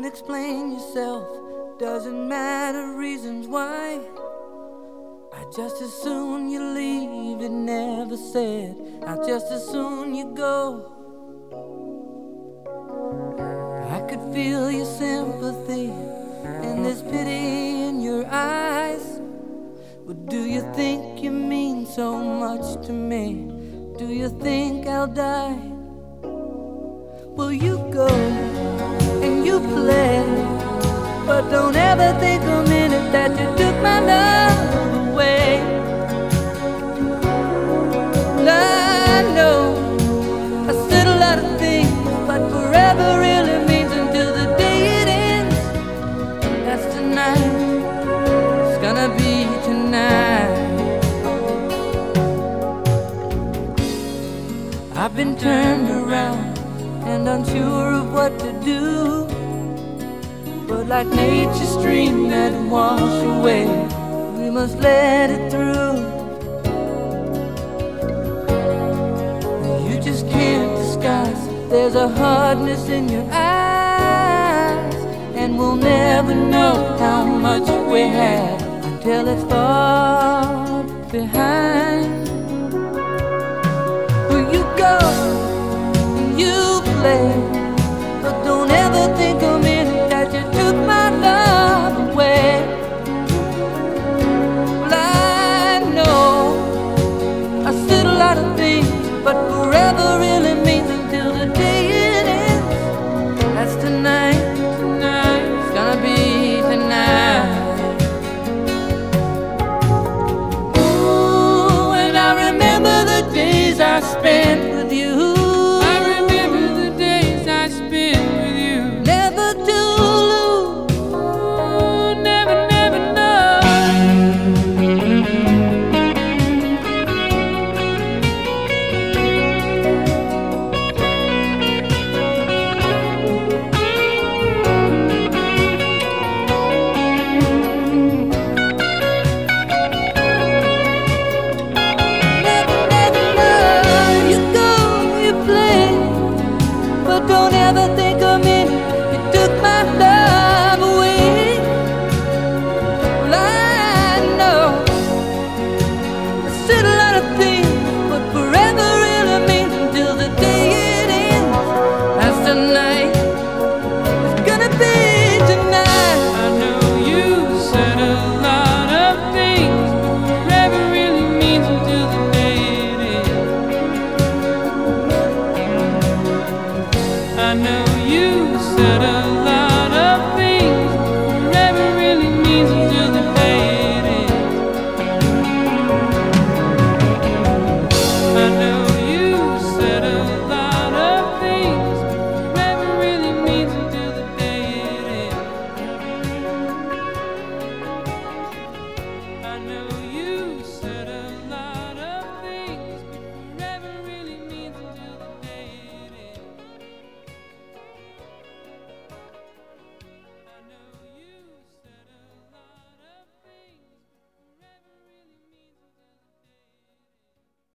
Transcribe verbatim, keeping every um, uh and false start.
explain yourself, doesn't matter reasons why. I'd just as soon you leave, it never said. I'd just as soon you go. I could feel your sympathy and this pity in your eyes. But do you think you mean so much to me? Do you think I'll die? Well, you go and you play, but don't ever think a minute that you took my love away. I know I said a lot of things, but forever really means until the day it ends. That's tonight, it's gonna be tonight. I've been turned around and unsure of what to do, but like nature's stream that wash away, we must let it through. You just can't disguise, there's a hardness in your eyes, and we'll never know how much we had until it's far behind. Well, you go, you play, but don't ever think a minute that you took my love away. Well, I know I said a lot of things, but forever really means until the day it ends. That's tonight, tonight, it's gonna be tonight. Ooh, and I remember the days I spent